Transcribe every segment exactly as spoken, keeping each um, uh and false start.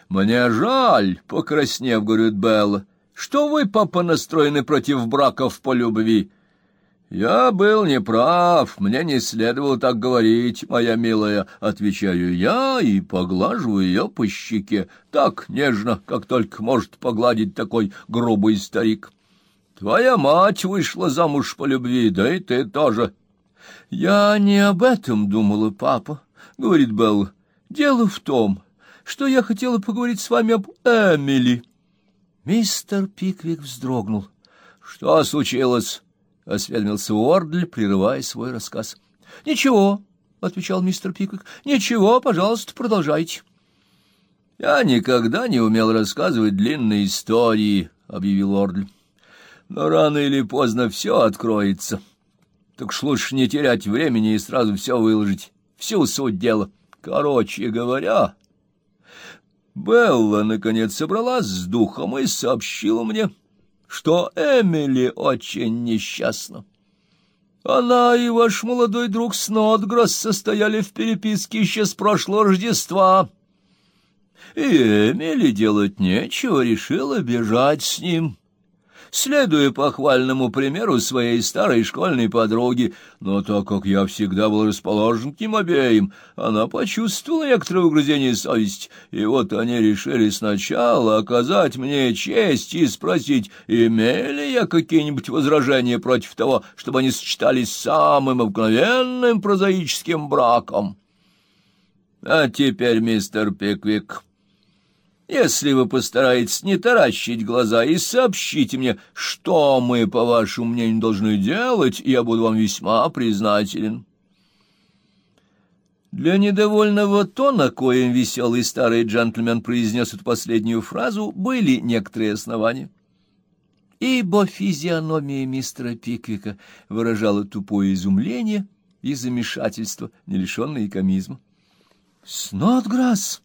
— Мне жаль, — покраснев, говорит Белла, — что вы, папа, настроены против браков по любви. — Я был неправ, мне не следовало так говорить, моя милая, — отвечаю я и поглаживаю ее по щеке, так нежно, как только может погладить такой грубый старик. Твоя мать вышла замуж по любви, да и ты тоже. — Я не об этом думала, папа, — говорит Белла. — Дело в том, что я хотела поговорить с вами об Эмили. Мистер Пиквик вздрогнул. — Что случилось? — осведомился Уордль, прерывая свой рассказ. — Ничего, — отвечал мистер Пиквик. — Ничего, пожалуйста, продолжайте. — Я никогда не умел рассказывать длинные истории, — объявил Уордль. — Но рано или поздно все откроется. Так уж лучше не терять времени и сразу все выложить, всю суть дела. Короче говоря, Белла, наконец, собралась с духом и сообщила мне, что Эмили очень несчастна. Она и ваш молодой друг Снодграсс состояли в переписке еще с прошлого Рождества. И Эмили делать нечего, решила бежать с ним, следуя похвальному примеру своей старой школьной подруги. Но так как я всегда был расположен к ним обеим, она почувствовала некоторое угрызение совести, и вот они решили сначала оказать мне честь и спросить, имели я какие-нибудь возражения против того, чтобы они сочетались с самым обыкновенным прозаическим браком. А теперь, мистер Пиквик, если вы постараетесь не таращить глаза и сообщите мне, что мы, по вашему мнению, должны делать, я буду вам весьма признателен. Для недовольного тона, коим веселый старый джентльмен произнес эту последнюю фразу, были некоторые основания. Ибо физиономия мистера Пиквика выражала тупое изумление и замешательство, не лишенное комизма. — Снодграсс!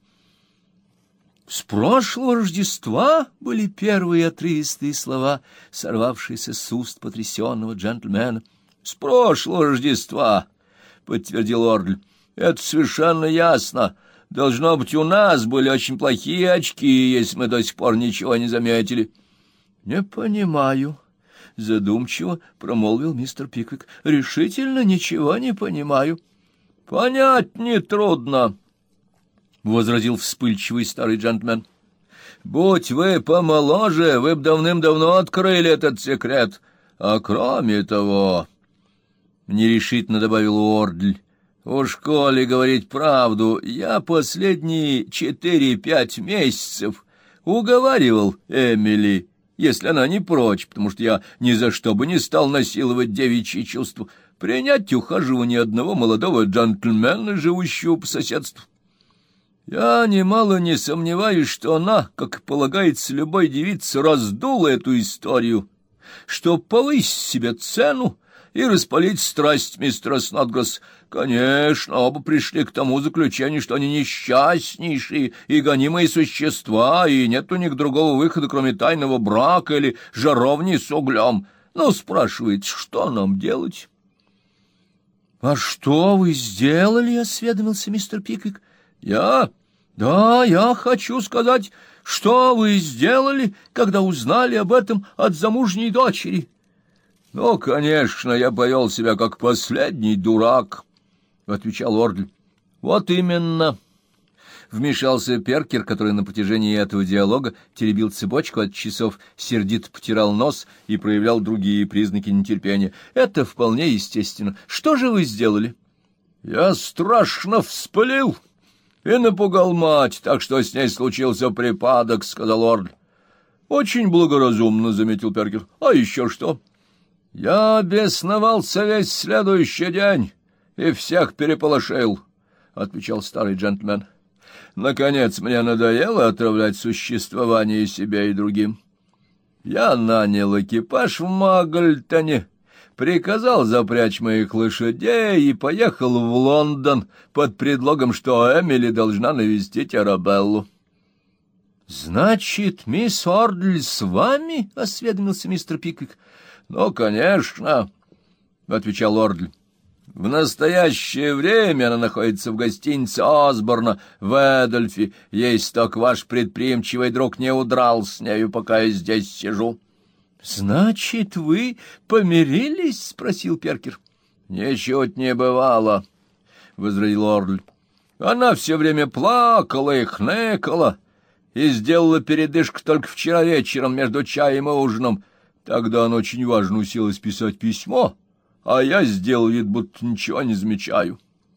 С прошлого Рождества были первые отрывистые слова, сорвавшиеся с уст потрясенного джентльмена. — С прошлого Рождества, — подтвердил Уордль. — Это совершенно ясно. Должно быть, у нас были очень плохие очки, если мы до сих пор ничего не заметили. — Не понимаю, — задумчиво промолвил мистер Пиквик. — Решительно ничего не понимаю. — Понять нетрудно, — возразил вспыльчивый старый джентльмен. — Будь вы помоложе, вы б давным-давно открыли этот секрет. А кроме того, — нерешительно добавил Уордль, — уж коли говорить правду, я последние четыре-пять месяцев уговаривал Эмили, если она не прочь, потому что я ни за что бы не стал насиловать девичьи чувства, принять ухаживание одного молодого джентльмена, живущего по соседству. Я немало не сомневаюсь, что она, как полагается любой девице, раздула эту историю, чтоб повысить себе цену и распалить страсть мистера Снодграсса. Конечно, оба пришли к тому заключению, что они несчастнейшие и гонимые существа, и нет у них другого выхода, кроме тайного брака или жаровни с углем. Ну, спрашивает, что нам делать? — А что вы сделали? — осведомился мистер Пиквик. — Я? Да, я хочу сказать, что вы сделали, когда узнали об этом от замужней дочери. — Ну, конечно, я повел себя как последний дурак, — отвечал Уордль. — Вот именно, — вмешался Перкер, который на протяжении этого диалога теребил цепочку от часов, сердито потирал нос и проявлял другие признаки нетерпения. — Это вполне естественно. Что же вы сделали? — Я страшно вспылил и напугал мать, так что с ней случился припадок, — сказал Уордль. — Очень благоразумно, — заметил Перкер. — А еще что? — Я бесновался весь следующий день и всех переполошил, — отвечал старый джентльмен. — Наконец, мне надоело отравлять существование себе и другим. Я нанял экипаж в Магльтоне, приказал запрячь моих лошадей и поехал в Лондон под предлогом, что Эмили должна навестить Арабеллу. — Значит, мисс Уордль с вами? — осведомился мистер Пиквик. — Ну, конечно, — отвечал Уордль. — В настоящее время она находится в гостинице Осборна в Эдольфе, если только ваш предприимчивый друг не удрал с нею, пока я здесь сижу. — Значит, вы помирились? — спросил Перкер. — Ничуть не бывало, — возразил Ордль. Она все время плакала и хныкала, и сделала передышку только вчера вечером между чаем и ужином. Тогда она очень важно уселась писать письмо, а я сделал вид, будто ничего не замечаю.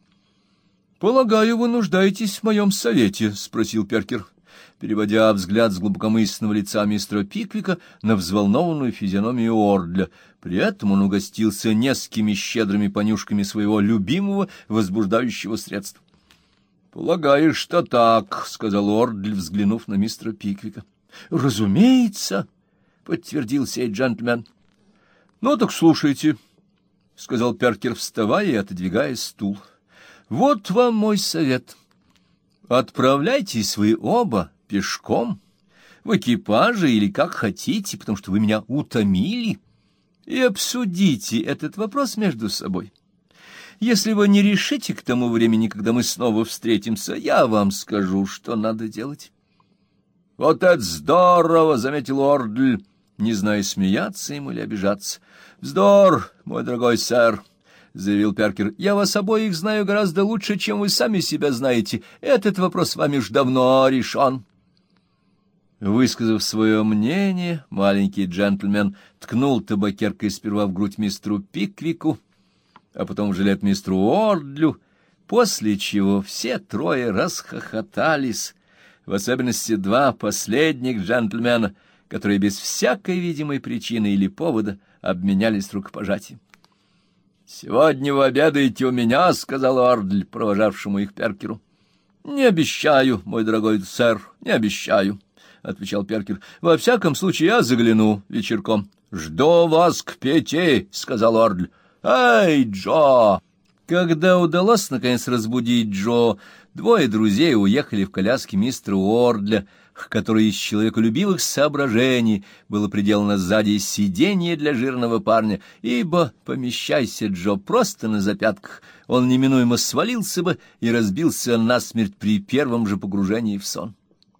— Полагаю, вы нуждаетесь в моем совете? — спросил Перкер, переводя взгляд с глубокомысленного лица мистера Пиквика на взволнованную физиономию Ордля. При этом он угостился несколькими щедрыми понюшками своего любимого возбуждающего средства. — Полагаю, что так, — сказал Ордль, взглянув на мистера Пиквика. — Разумеется, — подтвердил сей джентльмен. — Ну так слушайте, — сказал Перкер, вставая и отодвигая стул. — Вот вам мой совет. Отправляйтесь вы оба пешком, в экипаже или как хотите, потому что вы меня утомили, и обсудите этот вопрос между собой. Если вы не решите к тому времени, когда мы снова встретимся, я вам скажу, что надо делать. — Вот это здорово! — заметил Ордль, не зная, смеяться ему или обижаться. — Вздор, мой дорогой сэр! — заявил Перкер. — Я вас обоих знаю гораздо лучше, чем вы сами себя знаете. Этот вопрос вами уж давно решен. Высказав свое мнение, маленький джентльмен ткнул табакеркой сперва в грудь мистеру Пиквику, а потом в жилет мистеру Ордлю, после чего все трое расхохотались, в особенности два последних джентльмена, которые без всякой видимой причины или повода обменялись рукопожатием. — Сегодня вы обедаете у меня, — сказал Ордль, провожавшему их Перкеру. — Не обещаю, мой дорогой сэр, не обещаю, — отвечал Перкер. — Во всяком случае, я загляну вечерком. — Жду вас к пяти, — сказал Ордль. — Эй, Джо! Когда удалось, наконец, разбудить Джо, двое друзей уехали в коляске мистера Ордля, к которой из человеколюбивых соображений было приделано сзади сиденье для жирного парня, ибо, помещайся Джо просто на запятках, он неминуемо свалился бы и разбился насмерть при первом же погружении в сон.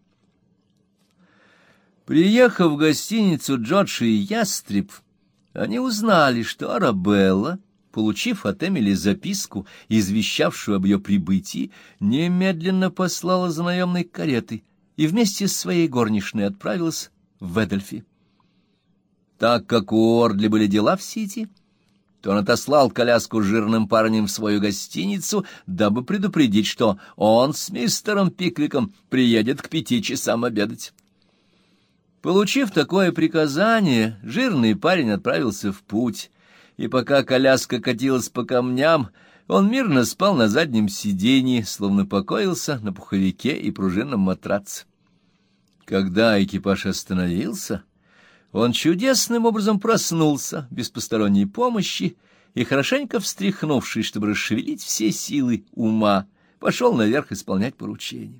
Приехав в гостиницу «Джордж и Ястреб», они узнали, что Арабелла, получив от Эмили записку, извещавшую об ее прибытии, немедленно послала за наемной каретой и вместе с своей горничной отправилась в Эдольфи. Так как у Ордли были дела в Сити, то он отослал коляску с жирным парнем в свою гостиницу, дабы предупредить, что он с мистером Пиквиком приедет к пяти часам обедать. Получив такое приказание, жирный парень отправился в путь, и пока коляска катилась по камням, он мирно спал на заднем сиденье, словно покоился на пуховике и пружинном матраце. Когда экипаж остановился, он чудесным образом проснулся без посторонней помощи и, хорошенько встряхнувшись, чтобы расшевелить все силы ума, пошел наверх исполнять поручение.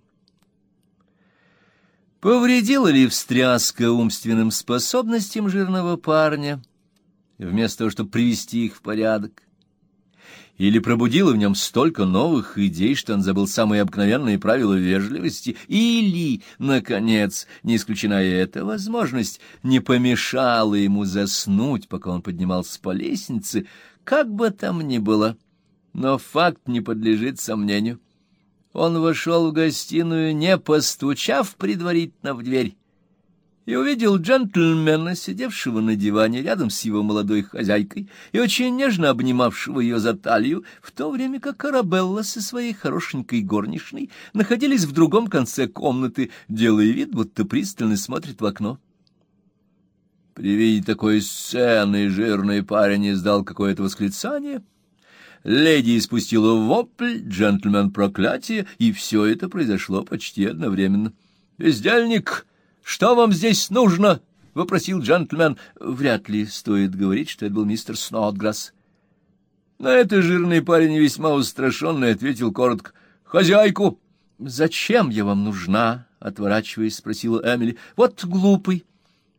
Повредила ли встряска умственным способностям жирного парня, вместо того, чтобы привести их в порядок? Или пробудила в нем столько новых идей, что он забыл самые обыкновенные правила вежливости? Или, наконец, не исключена и эта возможность, не помешала ему заснуть, пока он поднимался по лестнице? Как бы там ни было, но факт не подлежит сомнению. Он вошел в гостиную, не постучав предварительно в дверь, и увидел джентльмена, сидевшего на диване рядом с его молодой хозяйкой и очень нежно обнимавшего ее за талию, в то время как Арабелла со своей хорошенькой горничной находились в другом конце комнаты, делая вид, будто пристально смотрит в окно. При виде такой сцены жирный парень издал какое-то восклицание, леди испустила вопль, джентльмен проклятие, и все это произошло почти одновременно. «Бездельник! Что вам здесь нужно?» — вопросил джентльмен. Вряд ли стоит говорить, что это был мистер Снодграсс. На это жирный парень, весьма устрашенный, ответил коротко: «Хозяйку». «Зачем я вам нужна?» — отворачиваясь, спросила Эмили. «Вот глупый».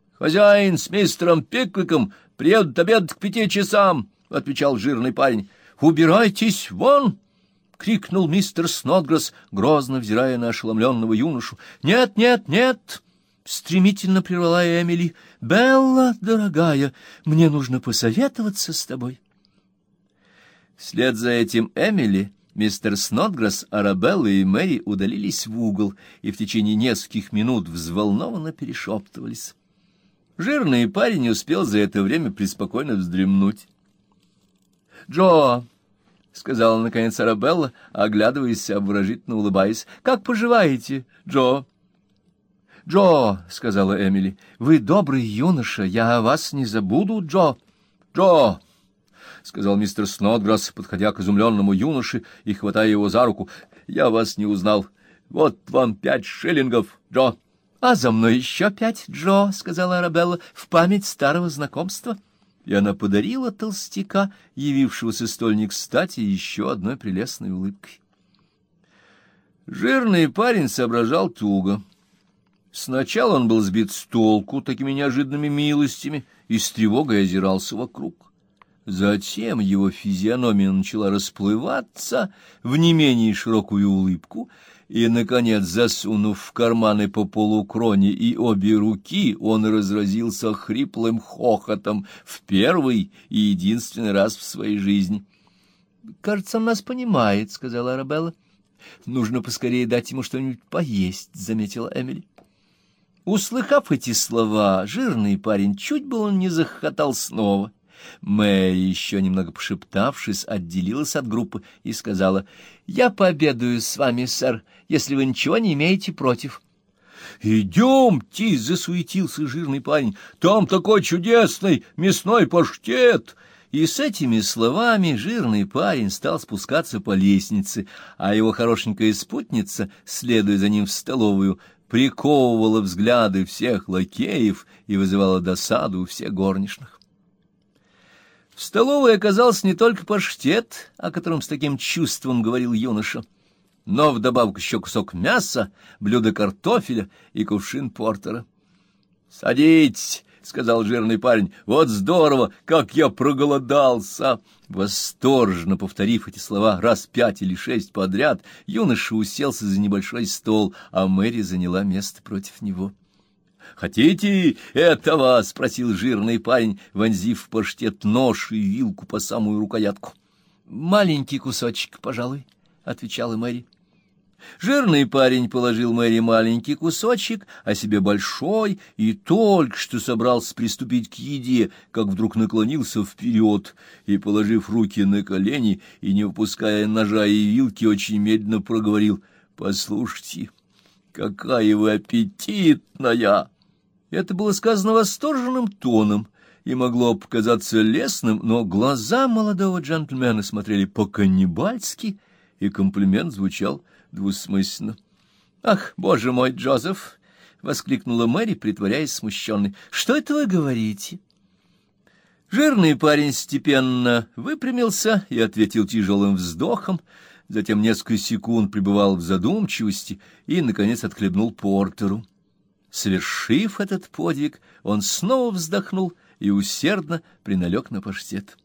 «Хозяин с мистером Пиквиком приедут обедать к пяти часам», — отвечал жирный парень. Убирайтесь вон! — крикнул мистер Снодграсс, грозно взирая на ошеломленного юношу. — Нет, нет, нет! — стремительно прервала Эмили. — Белла, дорогая, мне нужно посоветоваться с тобой. Вслед за этим Эмили, мистер Снодграсс, Арабелла и Мэри удалились в угол и в течение нескольких минут взволнованно перешептывались. Жирный парень успел за это время преспокойно вздремнуть. — Джо! — сказала, наконец, Арабелла, оглядываясь, обворожительно улыбаясь. — Как поживаете, Джо? — Джо, — сказала Эмили, — вы добрый юноша, я о вас не забуду, Джо. — Джо, — сказал мистер Снодграсс, подходя к изумленному юноше и хватая его за руку, — я вас не узнал. Вот вам пять шиллингов, Джо. — А за мной еще пять, Джо, — сказала Арабелла, — в память старого знакомства. И она подарила толстяка, явившегося столь не кстати, еще одной прелестной улыбкой. Жирный парень соображал туго. Сначала он был сбит с толку такими неожиданными милостями и с тревогой озирался вокруг. Затем его физиономия начала расплываться в не менее широкую улыбку, и, наконец, засунув в карманы по полукроне и обе руки, он разразился хриплым хохотом в первый и единственный раз в своей жизни. — Кажется, он нас понимает, — сказала Арабелла. — Нужно поскорее дать ему что-нибудь поесть, — заметила Эмили. Услыхав эти слова, жирный парень чуть было не захохотал снова. Мэри, еще немного пошептавшись, отделилась от группы и сказала: — Я пообедаю с вами, сэр, если вы ничего не имеете против. — Идемте, — засуетился жирный парень, — там такой чудесный мясной паштет. И с этими словами жирный парень стал спускаться по лестнице, а его хорошенькая спутница, следуя за ним в столовую, приковывала взгляды всех лакеев и вызывала досаду у всех горничных. В столовой оказался не только паштет, о котором с таким чувством говорил юноша, но вдобавок еще кусок мяса, блюдо картофеля и кувшин портера. — Садитесь, — сказал жирный парень, — вот здорово, как я проголодался! Восторженно повторив эти слова раз пять или шесть подряд, юноша уселся за небольшой стол, а Мэри заняла место против него. — Хотите этого? — спросил жирный парень, вонзив в паштет нож и вилку по самую рукоятку. — Маленький кусочек, пожалуй, — отвечала Мэри. Жирный парень положил Мэри маленький кусочек, а себе большой, и только что собрался приступить к еде, как вдруг наклонился вперед и, положив руки на колени и не выпуская ножа и вилки, очень медленно проговорил: — Послушайте, какая вы аппетитная! Это было сказано восторженным тоном и могло показаться лестным, но глаза молодого джентльмена смотрели по-каннибальски, и комплимент звучал двусмысленно. — Ах, боже мой, Джозеф! — воскликнула Мэри, притворяясь смущенной. — Что это вы говорите? Жирный парень степенно выпрямился и ответил тяжелым вздохом, затем несколько секунд пребывал в задумчивости и, наконец, отхлебнул портеру. Совершив этот подвиг, он снова вздохнул и усердно приналег на паштет.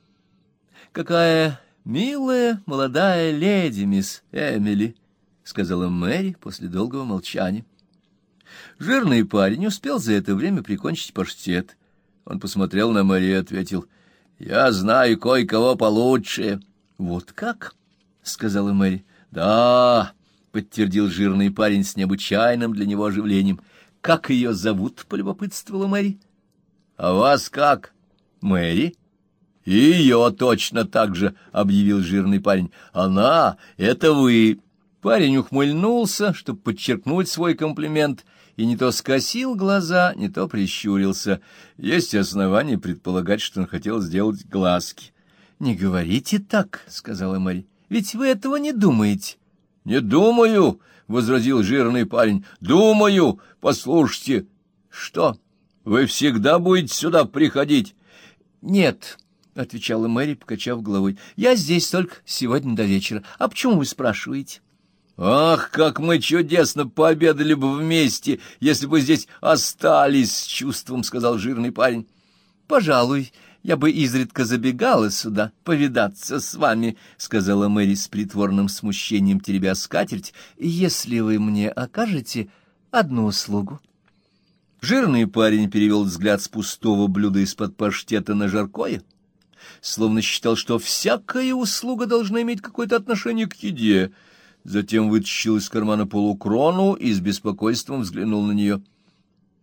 — Какая милая молодая леди, мисс Эмили, — сказала Мэри после долгого молчания. Жирный парень успел за это время прикончить паштет. Он посмотрел на Мэри и ответил: — Я знаю кое-кого получше. — Вот как? — сказала Мэри. — Да, — подтвердил жирный парень с необычайным для него оживлением. — Как ее зовут? — полюбопытствовала Мэри. — А вас как? — Мэри. — И ее точно так же, — объявил жирный парень. — Она — это вы. Парень ухмыльнулся, чтобы подчеркнуть свой комплимент, и не то скосил глаза, не то прищурился. Есть основания предполагать, что он хотел сделать глазки. — Не говорите так, — сказала Мэри, — ведь вы этого не думаете. — Не думаю, — возразил жирный парень. — Думаю. Послушайте. — Что? Вы всегда будете сюда приходить? — Нет, — отвечала Мэри, покачав головой. — Я здесь только сегодня до вечера. А почему вы спрашиваете? — Ах, как мы чудесно пообедали бы вместе, если бы здесь остались, — с чувством сказал жирный парень. — Пожалуй, я бы изредка забегала сюда повидаться с вами, — сказала Мэри с притворным смущением, теребя скатерть, — если вы мне окажете одну услугу. Жирный парень перевел взгляд с пустого блюда из-под паштета на жаркое, словно считал, что всякая услуга должна иметь какое-то отношение к еде. Затем вытащил из кармана полукрону и с беспокойством взглянул на нее.